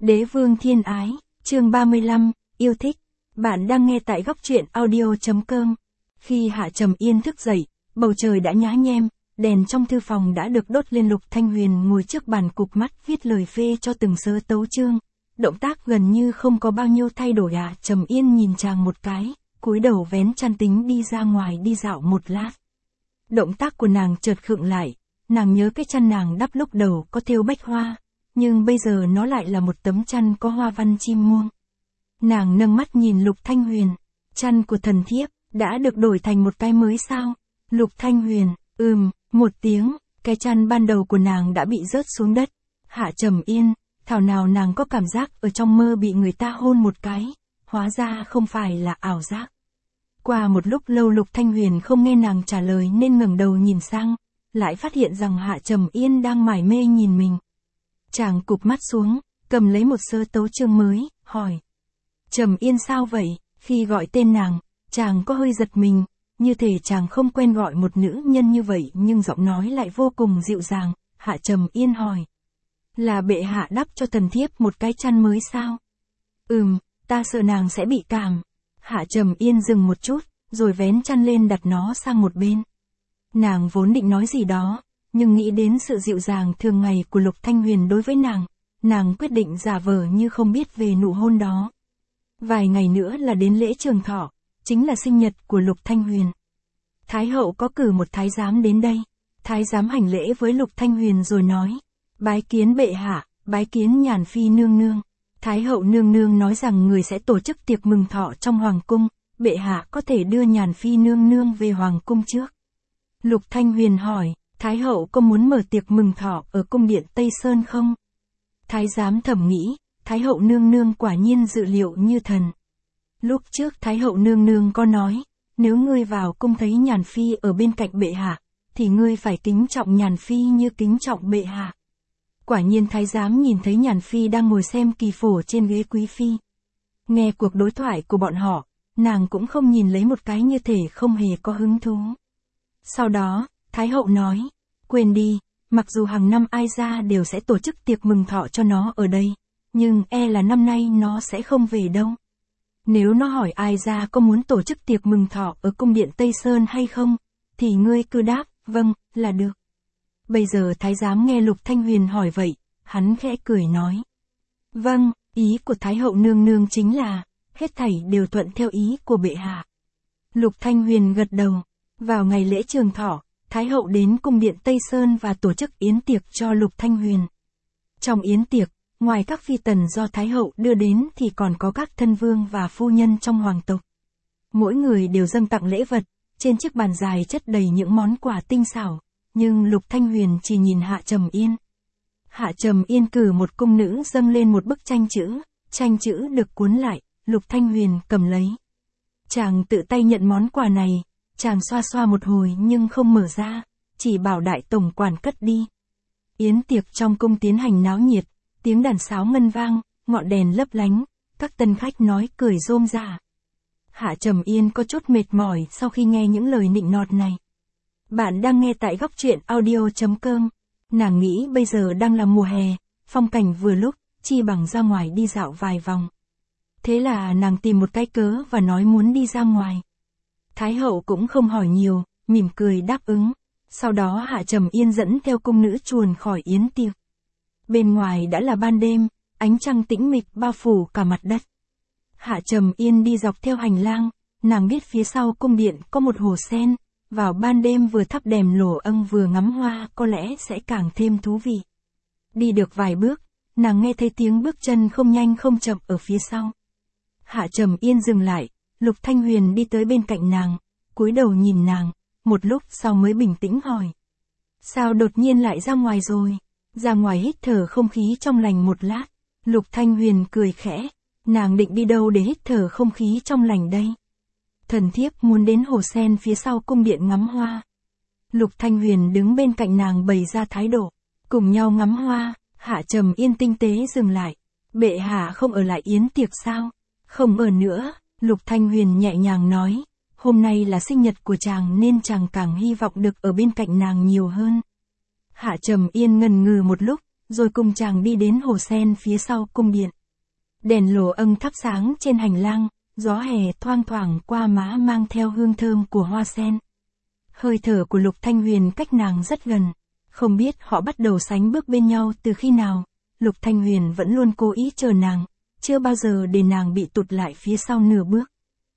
Đế vương thiên ái, chương 35, yêu thích. Bạn đang nghe tại góc truyện audio.com. Khi Hạ Trầm Yên thức dậy, bầu trời đã nhá nhem, đèn trong thư phòng đã được đốt lên. Lục Thanh Huyền ngồi trước bàn cụp mắt viết lời phê cho từng sớ tấu chương. Động tác gần như không có bao nhiêu thay đổi. Hạ Trầm Yên nhìn chàng một cái, cúi đầu vén chăn tính đi ra ngoài đi dạo một lát. Động tác của nàng chợt khựng lại, nàng nhớ cái chăn nàng đắp lúc đầu có thêu bách hoa, nhưng bây giờ nó lại là một tấm chăn có hoa văn chim muông. Nàng nâng mắt nhìn Lục Thanh Huyền, chăn của thần thiếp, đã được đổi thành một cái mới sao? Lục Thanh Huyền, một tiếng, cái chăn ban đầu của nàng đã bị rớt xuống đất. Hạ Trầm Yên, thảo nào nàng có cảm giác ở trong mơ bị người ta hôn một cái, hóa ra không phải là ảo giác. Qua một lúc lâu Lục Thanh Huyền không nghe nàng trả lời nên ngẩng đầu nhìn sang, lại phát hiện rằng Hạ Trầm Yên đang mải mê nhìn mình. Chàng cụp mắt xuống, cầm lấy một sớ tấu chương mới, hỏi. Trầm Yên sao vậy? Khi gọi tên nàng, chàng có hơi giật mình, như thể chàng không quen gọi một nữ nhân như vậy nhưng giọng nói lại vô cùng dịu dàng. Hạ Trầm Yên hỏi. Là bệ hạ đắp cho thần thiếp một cái chăn mới sao? Ta sợ nàng sẽ bị cảm. Hạ Trầm Yên dừng một chút, rồi vén chăn lên đặt nó sang một bên. Nàng vốn định nói gì đó, nhưng nghĩ đến sự dịu dàng thường ngày của Lục Thanh Huyền đối với nàng quyết định giả vờ như không biết về nụ hôn đó. Vài ngày nữa là đến lễ Trường Thọ, chính là sinh nhật của Lục Thanh Huyền. Thái hậu có cử một thái giám đến đây. Thái giám hành lễ với Lục Thanh Huyền rồi nói. Bái kiến bệ hạ, bái kiến Nhàn Phi nương nương. Thái hậu nương nương nói rằng người sẽ tổ chức tiệc mừng thọ trong hoàng cung, bệ hạ có thể đưa Nhàn Phi nương nương về hoàng cung trước. Lục Thanh Huyền hỏi, Thái hậu có muốn mở tiệc mừng thọ ở cung điện Tây Sơn không? Thái giám thầm nghĩ, Thái hậu nương nương quả nhiên dự liệu như thần. Lúc trước Thái hậu nương nương có nói, nếu ngươi vào cung thấy Nhàn Phi ở bên cạnh bệ hạ, thì ngươi phải kính trọng Nhàn Phi như kính trọng bệ hạ. Quả nhiên thái giám nhìn thấy Nhàn Phi đang ngồi xem kỳ phổ trên ghế quý phi. Nghe cuộc đối thoại của bọn họ, nàng cũng không nhìn lấy một cái như thể không hề có hứng thú. Sau đó, Thái hậu nói, quên đi, mặc dù hàng năm ai ra đều sẽ tổ chức tiệc mừng thọ cho nó ở đây, nhưng e là năm nay nó sẽ không về đâu. Nếu nó hỏi ai ra có muốn tổ chức tiệc mừng thọ ở cung điện Tây Sơn hay không, thì ngươi cứ đáp, vâng, là được. Bây giờ thái giám nghe Lục Thanh Huyền hỏi vậy, hắn khẽ cười nói. Vâng, ý của Thái hậu nương nương chính là, hết thảy đều thuận theo ý của bệ hạ. Lục Thanh Huyền gật đầu. Vào ngày lễ Trường Thọ, Thái hậu đến cung điện Tây Sơn và tổ chức yến tiệc cho Lục Thanh Huyền. Trong yến tiệc, ngoài các phi tần do Thái hậu đưa đến thì còn có các thân vương và phu nhân trong hoàng tộc. Mỗi người đều dâng tặng lễ vật, trên chiếc bàn dài chất đầy những món quà tinh xảo, nhưng Lục Thanh Huyền chỉ nhìn Hạ Trầm Yên. Hạ Trầm Yên cử một cung nữ dâng lên một bức tranh chữ được cuốn lại, Lục Thanh Huyền cầm lấy. Chàng tự tay nhận món quà này, chàng xoa xoa một hồi nhưng không mở ra, chỉ bảo đại tổng quản cất đi. Yến tiệc trong cung tiến hành náo nhiệt, tiếng đàn sáo ngân vang, ngọn đèn lấp lánh, các tân khách nói cười rôm rả. Hạ Trầm Yên có chút mệt mỏi sau khi nghe những lời nịnh nọt này. Bạn đang nghe tại góc truyện audio.com. Nàng nghĩ bây giờ đang là mùa hè, phong cảnh vừa lúc, chi bằng ra ngoài đi dạo vài vòng. Thế là nàng tìm một cái cớ và nói muốn đi ra ngoài. Thái hậu cũng không hỏi nhiều, mỉm cười đáp ứng. Sau đó Hạ Trầm Yên dẫn theo cung nữ chuồn khỏi yến tiệc. Bên ngoài đã là ban đêm, ánh trăng tĩnh mịch bao phủ cả mặt đất. Hạ Trầm Yên đi dọc theo hành lang, nàng biết phía sau cung điện có một hồ sen, vào ban đêm vừa thắp đèn lổ âng vừa ngắm hoa có lẽ sẽ càng thêm thú vị. Đi được vài bước, nàng nghe thấy tiếng bước chân không nhanh không chậm ở phía sau. Hạ Trầm Yên dừng lại, Lục Thanh Huyền đi tới bên cạnh nàng, cúi đầu nhìn nàng, một lúc sau mới bình tĩnh hỏi. Sao đột nhiên lại ra ngoài rồi? Ra ngoài hít thở không khí trong lành một lát. Lục Thanh Huyền cười khẽ, nàng định đi đâu để hít thở không khí trong lành đây? Thần thiếp muốn đến hồ sen phía sau cung điện ngắm hoa. Lục Thanh Huyền đứng bên cạnh nàng bày ra thái độ, cùng nhau ngắm hoa. Hạ Trầm Yên tinh tế dừng lại. Bệ hạ không ở lại yến tiệc sao? Không ở nữa, Lục Thanh Huyền nhẹ nhàng nói. Hôm nay là sinh nhật của chàng nên chàng càng hy vọng được ở bên cạnh nàng nhiều hơn. Hạ Trầm Yên ngần ngừ một lúc, rồi cùng chàng đi đến hồ sen phía sau cung điện. Đèn lồ âng thắp sáng trên hành lang, gió hè thoang thoảng qua má mang theo hương thơm của hoa sen. Hơi thở của Lục Thanh Huyền cách nàng rất gần, không biết họ bắt đầu sánh bước bên nhau từ khi nào. Lục Thanh Huyền vẫn luôn cố ý chờ nàng, chưa bao giờ để nàng bị tụt lại phía sau nửa bước.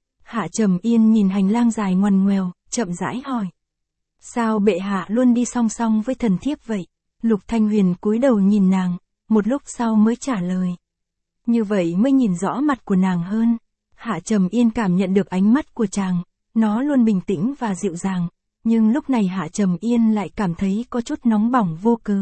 Hạ Trầm Yên nhìn hành lang dài ngoằn ngoèo, chậm rãi hỏi. Sao bệ hạ luôn đi song song với thần thiếp vậy? Lục Thanh Huyền cúi đầu nhìn nàng, một lúc sau mới trả lời. Như vậy mới nhìn rõ mặt của nàng hơn. Hạ Trầm Yên cảm nhận được ánh mắt của chàng, nó luôn bình tĩnh và dịu dàng, nhưng lúc này Hạ Trầm Yên lại cảm thấy có chút nóng bỏng vô cớ.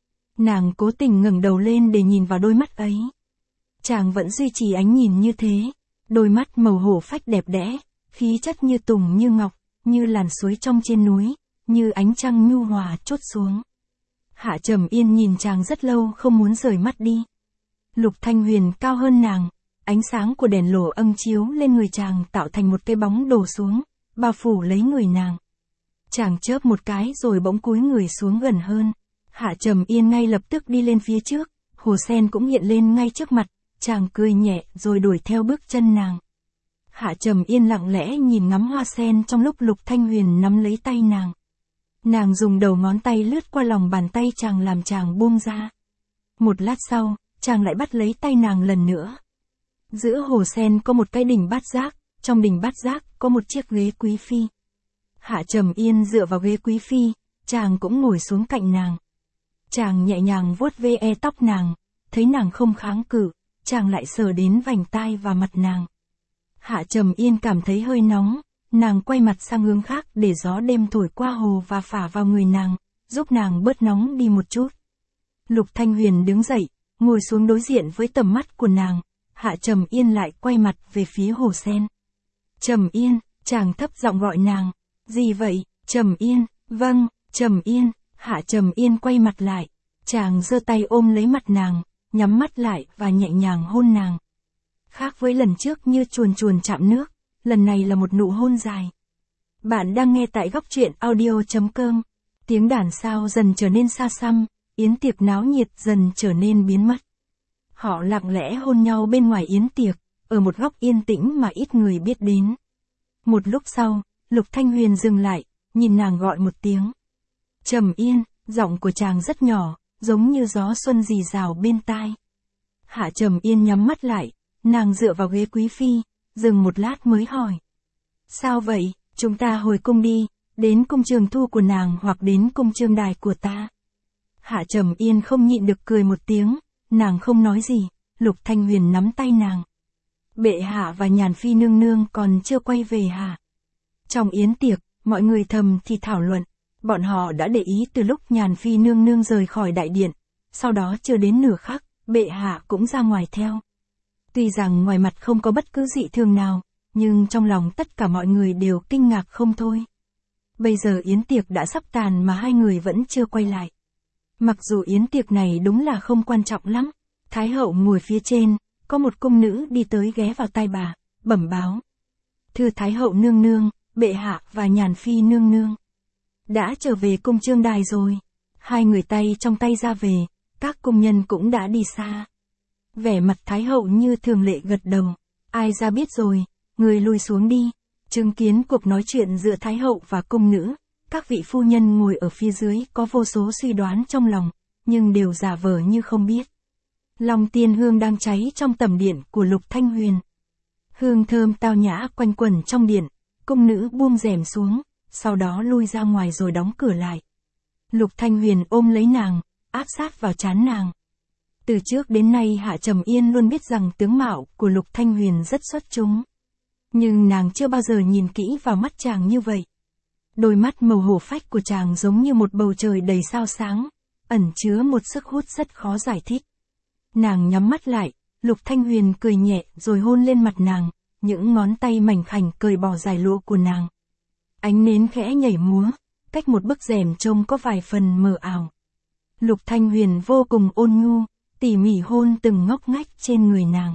Nàng cố tình ngẩng đầu lên để nhìn vào đôi mắt ấy. Chàng vẫn duy trì ánh nhìn như thế, đôi mắt màu hổ phách đẹp đẽ, khí chất như tùng như ngọc, như làn suối trong trên núi, như ánh trăng nhu hòa trút xuống. Hạ Trầm Yên nhìn chàng rất lâu không muốn rời mắt đi. Lục Thanh Huyền cao hơn nàng, ánh sáng của đèn lồ âng chiếu lên người chàng tạo thành một cái bóng đổ xuống, bao phủ lấy người nàng. Chàng chớp một cái rồi bỗng cúi người xuống gần hơn. Hạ Trầm Yên ngay lập tức đi lên phía trước, hồ sen cũng hiện lên ngay trước mặt, chàng cười nhẹ rồi đuổi theo bước chân nàng. Hạ Trầm Yên lặng lẽ nhìn ngắm hoa sen trong lúc Lục Thanh Huyền nắm lấy tay nàng. Nàng dùng đầu ngón tay lướt qua lòng bàn tay chàng làm chàng buông ra. Một lát sau, chàng lại bắt lấy tay nàng lần nữa. Giữa hồ sen có một cái đình bát giác, trong đình bát giác có một chiếc ghế quý phi. Hạ Trầm Yên dựa vào ghế quý phi, chàng cũng ngồi xuống cạnh nàng. Chàng nhẹ nhàng vuốt ve tóc nàng, thấy nàng không kháng cự, chàng lại sờ đến vành tai và mặt nàng. Hạ Trầm Yên cảm thấy hơi nóng, nàng quay mặt sang hướng khác để gió đêm thổi qua hồ và phả vào người nàng, giúp nàng bớt nóng đi một chút. Lục Thanh Huyền đứng dậy, ngồi xuống đối diện với tầm mắt của nàng. Hạ Trầm Yên lại quay mặt về phía hồ sen. Trầm Yên, chàng thấp giọng gọi nàng. Gì vậy? Trầm Yên, vâng, Trầm Yên. Hạ Trầm Yên quay mặt lại, chàng giơ tay ôm lấy mặt nàng, nhắm mắt lại và nhẹ nhàng hôn nàng. Khác với lần trước như chuồn chuồn chạm nước, lần này là một nụ hôn dài. Bạn đang nghe tại góc truyện audio.com. Tiếng đàn sao dần trở nên xa xăm, yến tiệc náo nhiệt dần trở nên biến mất. Họ lặng lẽ hôn nhau bên ngoài yến tiệc, ở một góc yên tĩnh mà ít người biết đến. Một lúc sau, Lục Thanh Huyền dừng lại, nhìn nàng gọi một tiếng. Trầm Yên, giọng của chàng rất nhỏ, giống như gió xuân rì rào bên tai. Hạ Trầm Yên nhắm mắt lại, nàng dựa vào ghế quý phi, dừng một lát mới hỏi. Sao vậy, chúng ta hồi cung đi, đến cung trường thu của nàng hoặc đến cung trương đài của ta. Hạ Trầm Yên không nhịn được cười một tiếng, nàng không nói gì, Lục Thanh Huyền nắm tay nàng. Bệ hạ và Nhàn Phi nương nương còn chưa quay về hả? Trong yến tiệc, mọi người thầm thì thảo luận. Bọn họ đã để ý từ lúc Nhàn Phi nương nương rời khỏi đại điện, sau đó chưa đến nửa khắc, bệ hạ cũng ra ngoài theo. Tuy rằng ngoài mặt không có bất cứ dị thường nào, nhưng trong lòng tất cả mọi người đều kinh ngạc không thôi. Bây giờ yến tiệc đã sắp tàn mà hai người vẫn chưa quay lại. Mặc dù yến tiệc này đúng là không quan trọng lắm, Thái hậu ngồi phía trên, có một cung nữ đi tới ghé vào tai bà, bẩm báo. Thưa Thái hậu nương nương, bệ hạ và Nhàn Phi nương nương đã trở về cung trương đài rồi. Hai người tay trong tay ra về, các cung nhân cũng đã đi xa. Vẻ mặt Thái hậu như thường lệ gật đầu. Ai ra biết rồi, người lui xuống đi. Chứng kiến cuộc nói chuyện giữa Thái hậu và cung nữ, các vị phu nhân ngồi ở phía dưới có vô số suy đoán trong lòng, nhưng đều giả vờ như không biết. Long tiên hương đang cháy trong tầm điện của Lục Thanh Huyền. Hương thơm tao nhã quanh quẩn trong điện, cung nữ buông rèm xuống, sau đó lui ra ngoài rồi đóng cửa lại. Lục Thanh Huyền ôm lấy nàng, áp sát vào trán nàng. Từ trước đến nay Hạ Trầm Yên luôn biết rằng tướng mạo của Lục Thanh Huyền rất xuất chúng. Nhưng nàng chưa bao giờ nhìn kỹ vào mắt chàng như vậy. Đôi mắt màu hổ phách của chàng giống như một bầu trời đầy sao sáng, ẩn chứa một sức hút rất khó giải thích. Nàng nhắm mắt lại, Lục Thanh Huyền cười nhẹ rồi hôn lên mặt nàng, những ngón tay mảnh khảnh cởi bỏ dải lụa của nàng. Ánh nến khẽ nhảy múa, cách một bức rèm trông có vài phần mờ ảo. Lục Thanh Huyền vô cùng ôn nhu, tỉ mỉ hôn từng ngóc ngách trên người nàng.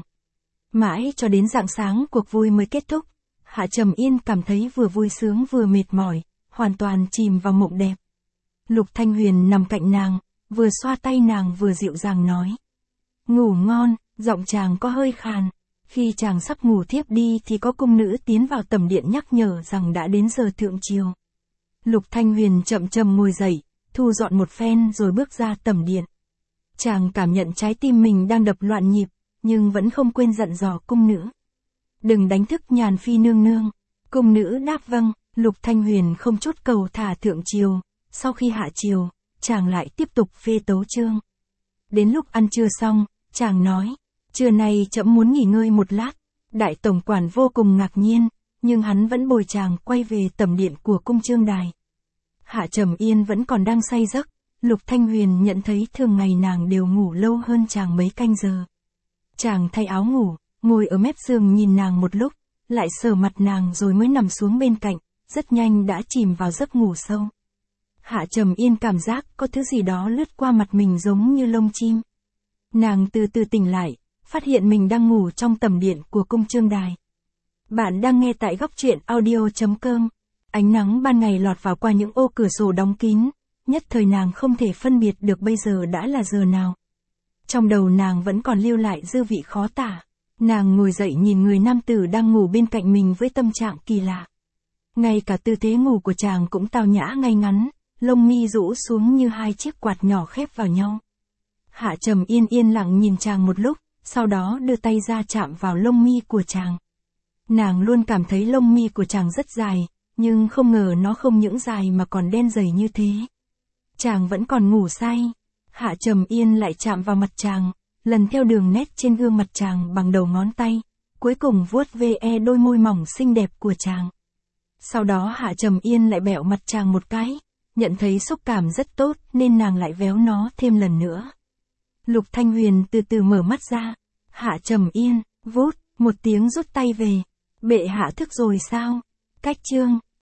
Mãi cho đến rạng sáng cuộc vui mới kết thúc, Hạ Trầm Yên cảm thấy vừa vui sướng vừa mệt mỏi, hoàn toàn chìm vào mộng đẹp. Lục Thanh Huyền nằm cạnh nàng, vừa xoa tay nàng vừa dịu dàng nói. Ngủ ngon, giọng chàng có hơi khàn. Khi chàng sắp ngủ thiếp đi thì có cung nữ tiến vào tẩm điện nhắc nhở rằng đã đến giờ thượng triều. Lục Thanh Huyền chậm chậm ngồi dậy, thu dọn một phen rồi bước ra tẩm điện. Chàng cảm nhận trái tim mình đang đập loạn nhịp, nhưng vẫn không quên dặn dò cung nữ. Đừng đánh thức Nhàn Phi nương nương. Cung nữ đáp vâng. Lục Thanh Huyền không chút cầu thả thượng triều, sau khi hạ triều, chàng lại tiếp tục phê tấu chương. Đến lúc ăn trưa xong, chàng nói, trưa nay trẫm muốn nghỉ ngơi một lát. Đại tổng quản vô cùng ngạc nhiên, nhưng hắn vẫn bồi chàng quay về tẩm điện của cung Trương Đài. Hạ Trầm Yên vẫn còn đang say giấc, Lục Thanh Huyền nhận thấy thường ngày nàng đều ngủ lâu hơn chàng mấy canh giờ. Chàng thay áo ngủ, ngồi ở mép giường nhìn nàng một lúc, lại sờ mặt nàng rồi mới nằm xuống bên cạnh, rất nhanh đã chìm vào giấc ngủ sâu. Hạ Trầm Yên cảm giác có thứ gì đó lướt qua mặt mình giống như lông chim. Nàng từ từ tỉnh lại, phát hiện mình đang ngủ trong tẩm điện của cung Trương Đài. Bạn đang nghe tại góc truyện audio.com. Ánh nắng ban ngày lọt vào qua những ô cửa sổ đóng kín, nhất thời nàng không thể phân biệt được bây giờ đã là giờ nào. Trong đầu nàng vẫn còn lưu lại dư vị khó tả. Nàng ngồi dậy nhìn người nam tử đang ngủ bên cạnh mình với tâm trạng kỳ lạ. Ngay cả tư thế ngủ của chàng cũng tao nhã ngay ngắn, lông mi rũ xuống như hai chiếc quạt nhỏ khép vào nhau. Hạ Trầm Yên yên lặng nhìn chàng một lúc, sau đó đưa tay ra chạm vào lông mi của chàng. Nàng luôn cảm thấy lông mi của chàng rất dài, nhưng không ngờ nó không những dài mà còn đen dày như thế. Chàng vẫn còn ngủ say. Hạ Trầm Yên lại chạm vào mặt chàng, lần theo đường nét trên gương mặt chàng bằng đầu ngón tay, cuối cùng vuốt ve đôi môi mỏng xinh đẹp của chàng. Sau đó Hạ Trầm Yên lại bẹo mặt chàng một cái, nhận thấy xúc cảm rất tốt nên nàng lại véo nó thêm lần nữa. Lục Thanh Huyền từ từ mở mắt ra. Hạ Trầm Yên, vút, một tiếng rút tay về. Bệ hạ thức rồi sao? Cách chương.